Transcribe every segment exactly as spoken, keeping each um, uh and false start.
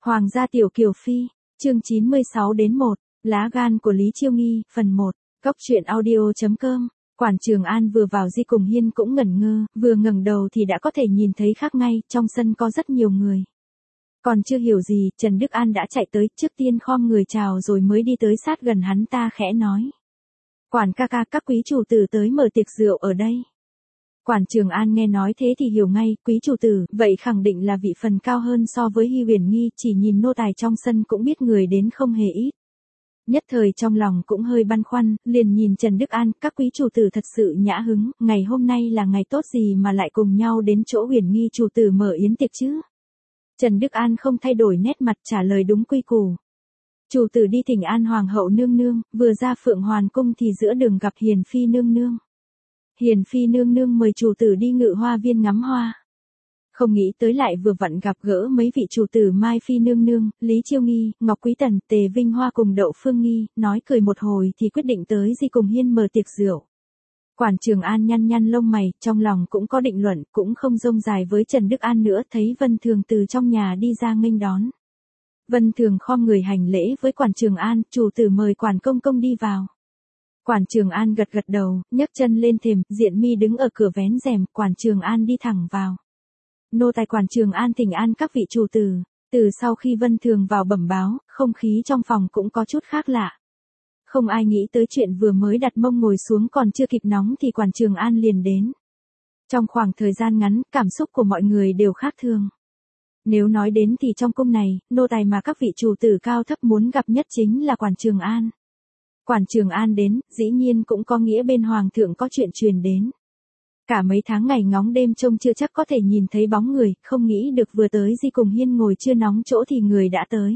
Hoàng gia tiểu kiều phi, chương chín mươi sáu đến một, lá gan của Lý Chiêu Nghi, phần một, góc truyện audio.com. Quản Trường An vừa vào Di Cùng Hiên cũng ngẩn ngơ, vừa ngẩng đầu thì đã có thể nhìn thấy khác ngay, trong sân có rất nhiều người. Còn chưa hiểu gì, Trần Đức An đã chạy tới, trước tiên khom người chào rồi mới đi tới sát gần hắn ta khẽ nói. Quản ca ca, các quý chủ tử tới mở tiệc rượu ở đây. Quản Trường An nghe nói thế thì hiểu ngay, quý chủ tử, vậy khẳng định là vị phần cao hơn so với Hy Huyền Nghi, chỉ nhìn nô tài trong sân cũng biết người đến không hề ít. Nhất thời trong lòng cũng hơi băn khoăn, liền nhìn Trần Đức An, các quý chủ tử thật sự nhã hứng, ngày hôm nay là ngày tốt gì mà lại cùng nhau đến chỗ Huyền Nghi chủ tử mở yến tiệc chứ? Trần Đức An không thay đổi nét mặt trả lời đúng quy củ. Chủ tử đi thỉnh an hoàng hậu nương nương, vừa ra Phượng Hoàn cung thì giữa đường gặp Hiền Phi nương nương. Hiền Phi nương nương mời chủ tử đi ngự hoa viên ngắm hoa. Không nghĩ tới lại vừa vặn gặp gỡ mấy vị chủ tử Mai Phi nương nương, Lý Chiêu Nghi, Ngọc Quý Tần, Tề Vinh Hoa cùng Đậu Phương Nghi, nói cười một hồi thì quyết định tới Di Cùng Hiên mở tiệc rượu. Quản Trường An nhăn nhăn lông mày, trong lòng cũng có định luận, cũng không rông dài với Trần Đức An nữa, thấy Vân Thường từ trong nhà đi ra nghênh đón. Vân Thường khom người hành lễ với Quản Trường An, chủ tử mời Quản công công đi vào. Quản Trường An gật gật đầu, nhấc chân lên thềm, Diện Mi đứng ở cửa vén rèm, Quản Trường An đi thẳng vào. Nô tài Quản Trường An thỉnh an các vị chủ tử. Từ sau khi Vân Thường vào bẩm báo, không khí trong phòng cũng có chút khác lạ. Không ai nghĩ tới chuyện vừa mới đặt mông ngồi xuống còn chưa kịp nóng thì Quản Trường An liền đến. Trong khoảng thời gian ngắn, cảm xúc của mọi người đều khác thường. Nếu nói đến thì trong cung này, nô tài mà các vị chủ tử cao thấp muốn gặp nhất chính là Quản Trường An. Quản Trường An đến, dĩ nhiên cũng có nghĩa bên Hoàng thượng có chuyện truyền đến. Cả mấy tháng ngày ngóng đêm trông chưa chắc có thể nhìn thấy bóng người, không nghĩ được vừa tới Di Cùng Hiên ngồi chưa nóng chỗ thì người đã tới.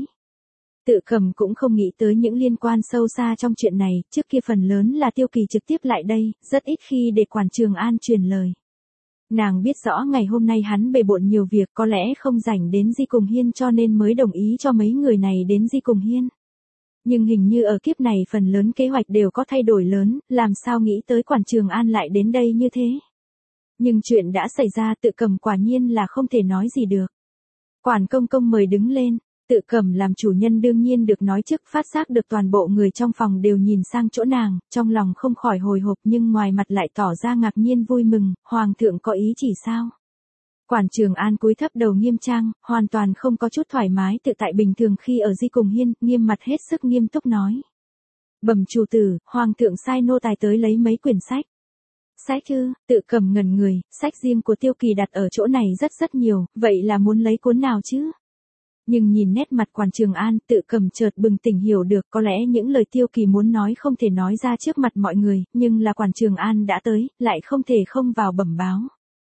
Tự Cầm cũng không nghĩ tới những liên quan sâu xa trong chuyện này, trước kia phần lớn là Tiêu Kỳ trực tiếp lại đây, rất ít khi để Quản Trường An truyền lời. Nàng biết rõ ngày hôm nay hắn bề bộn nhiều việc, có lẽ không rảnh đến Di Cùng Hiên cho nên mới đồng ý cho mấy người này đến Di Cùng Hiên. Nhưng hình như ở kiếp này phần lớn kế hoạch đều có thay đổi lớn, làm sao nghĩ tới Quản Trường An lại đến đây như thế. Nhưng chuyện đã xảy ra, Tự Cầm quả nhiên là không thể nói gì được. Quản công công mời đứng lên, Tự Cầm làm chủ nhân đương nhiên được nói trước, phát giác được toàn bộ người trong phòng đều nhìn sang chỗ nàng, trong lòng không khỏi hồi hộp nhưng ngoài mặt lại tỏ ra ngạc nhiên vui mừng, Hoàng thượng có ý chỉ sao? Quản Trường An cúi thấp đầu nghiêm trang, hoàn toàn không có chút thoải mái tự tại bình thường khi ở Di Cùng Hiên, nghiêm mặt hết sức nghiêm túc nói. Bẩm chủ tử, Hoàng thượng sai nô tài tới lấy mấy quyển sách. Sách ư? Tự Cầm ngẩn người, sách riêng của Tiêu Kỳ đặt ở chỗ này rất rất nhiều, vậy là muốn lấy cuốn nào chứ? Nhưng nhìn nét mặt Quản Trường An, Tự Cầm chợt bừng tỉnh hiểu được, có lẽ những lời Tiêu Kỳ muốn nói không thể nói ra trước mặt mọi người, nhưng là Quản Trường An đã tới, lại không thể không vào bẩm báo.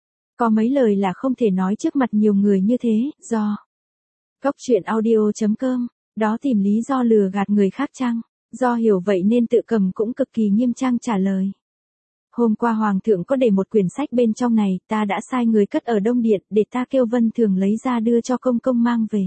Có mấy lời là không thể nói trước mặt nhiều người như thế, do góc truyện audio.com, đó tìm lý do lừa gạt người khác chăng? Do hiểu vậy nên Tự Cầm cũng cực kỳ nghiêm trang trả lời. Hôm qua Hoàng thượng có để một quyển sách bên trong này, ta đã sai người cất ở Đông Điện, để ta kêu Vân Thường lấy ra đưa cho công công mang về.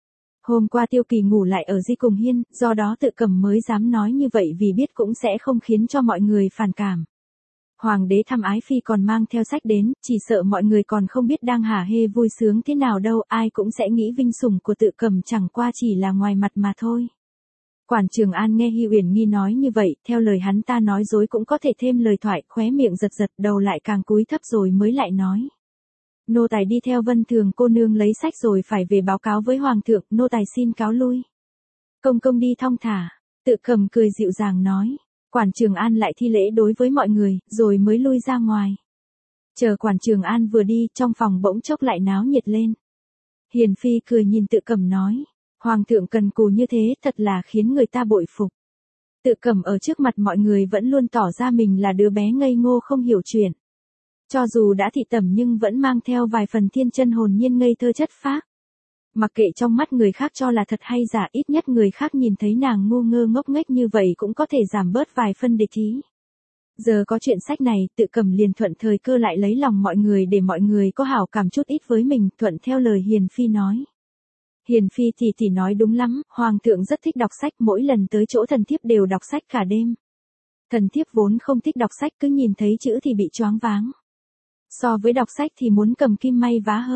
Hôm qua Tiêu Kỳ ngủ lại ở Di Cùng Hiên, do đó Tự Cầm mới dám nói như vậy vì biết cũng sẽ không khiến cho mọi người phản cảm. Hoàng đế thăm ái phi còn mang theo sách đến, chỉ sợ mọi người còn không biết đang hả hê vui sướng thế nào đâu, ai cũng sẽ nghĩ vinh sủng của Tự Cầm chẳng qua chỉ là ngoài mặt mà thôi. Quản Trường An nghe Hy Uyển Nghi nói như vậy, theo lời hắn ta nói dối cũng có thể thêm lời thoại, khóe miệng giật giật, đầu lại càng cúi thấp rồi mới lại nói. Nô tài đi theo Vân Thường cô nương lấy sách rồi phải về báo cáo với Hoàng thượng, nô tài xin cáo lui. Công công đi thong thả, Tự Cầm cười dịu dàng nói. Quản Trường An lại thi lễ đối với mọi người, rồi mới lui ra ngoài. Chờ Quản Trường An vừa đi, trong phòng bỗng chốc lại náo nhiệt lên. Hiền Phi cười nhìn Tự Cầm nói. Hoàng thượng cần cù như thế thật là khiến người ta bội phục. Tự Cầm ở trước mặt mọi người vẫn luôn tỏ ra mình là đứa bé ngây ngô không hiểu chuyện. Cho dù đã thị tẩm nhưng vẫn mang theo vài phần thiên chân hồn nhiên ngây thơ chất phác. Mặc kệ trong mắt người khác cho là thật hay giả, ít nhất người khác nhìn thấy nàng ngu ngơ ngốc nghếch như vậy cũng có thể giảm bớt vài phân địch ý. Giờ có chuyện sách này, Tự Cầm liền thuận thời cơ lại lấy lòng mọi người để mọi người có hảo cảm chút ít với mình, thuận theo lời Hiền Phi nói. Hiền Phi thì thì nói đúng lắm, Hoàng thượng rất thích đọc sách, mỗi lần tới chỗ thần thiếp đều đọc sách cả đêm. Thần thiếp vốn không thích đọc sách, cứ nhìn thấy chữ thì bị choáng váng. So với đọc sách thì muốn cầm kim may vá hơn.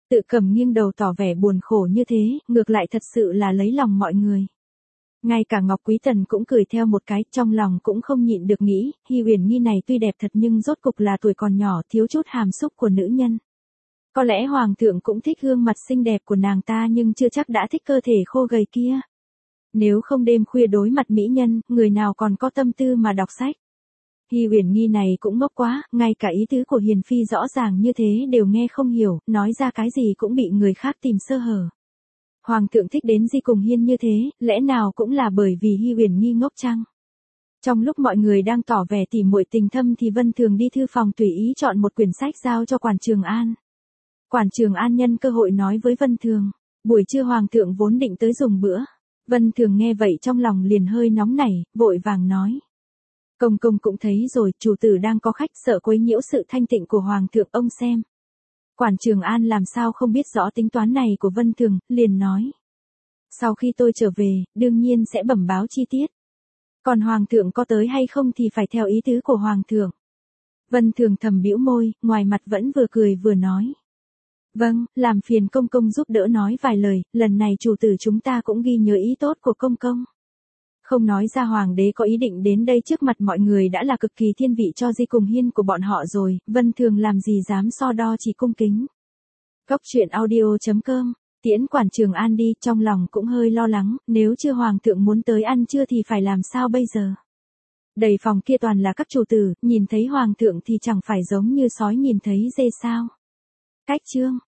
Tự cầm nghiêng đầu tỏ vẻ buồn khổ như thế, ngược lại thật sự là lấy lòng mọi người. Ngay cả Ngọc Quý Tần cũng cười theo một cái, trong lòng cũng không nhịn được nghĩ, Hi Uyển Nghi này tuy đẹp thật nhưng rốt cục là tuổi còn nhỏ, thiếu chút hàm xúc của nữ nhân. Có lẽ Hoàng thượng cũng thích gương mặt xinh đẹp của nàng ta nhưng chưa chắc đã thích cơ thể khô gầy kia. Nếu không đêm khuya đối mặt mỹ nhân, người nào còn có tâm tư mà đọc sách. Hi Uyển Nghi này cũng ngốc quá, ngay cả ý tứ của Hiền Phi rõ ràng như thế đều nghe không hiểu, nói ra cái gì cũng bị người khác tìm sơ hở. Hoàng thượng thích đến Di Cùng Hiên như thế, lẽ nào cũng là bởi vì Hi Uyển Nghi ngốc chăng? Trong lúc mọi người đang tỏ vẻ tỉ muội tình thâm thì Vân Thường đi thư phòng tùy ý chọn một quyển sách giao cho Quản Trường An. Quản Trường An nhân cơ hội nói với Vân Thường, buổi trưa Hoàng thượng vốn định tới dùng bữa. Vân Thường nghe vậy trong lòng liền hơi nóng nảy, vội vàng nói. Công công cũng thấy rồi, chủ tử đang có khách, sợ quấy nhiễu sự thanh tịnh của Hoàng thượng, ông xem. Quản Trường An làm sao không biết rõ tính toán này của Vân Thường, liền nói. Sau khi tôi trở về, đương nhiên sẽ bẩm báo chi tiết. Còn Hoàng thượng có tới hay không thì phải theo ý tứ của Hoàng thượng. Vân Thường thầm bĩu môi, ngoài mặt vẫn vừa cười vừa nói. Vâng, làm phiền công công giúp đỡ nói vài lời, lần này chủ tử chúng ta cũng ghi nhớ ý tốt của công công. Không nói ra Hoàng đế có ý định đến đây trước mặt mọi người đã là cực kỳ thiên vị cho Di Cùng Hiên của bọn họ rồi, Vân Thường làm gì dám so đo, chỉ cung kính. Cốc truyện audio chấm com, tiễn Quản Trường An đi, trong lòng cũng hơi lo lắng, nếu chưa Hoàng thượng muốn tới ăn trưa thì phải làm sao bây giờ. Đầy phòng kia toàn là các chủ tử, nhìn thấy Hoàng thượng thì chẳng phải giống như sói nhìn thấy dê sao. Cách chương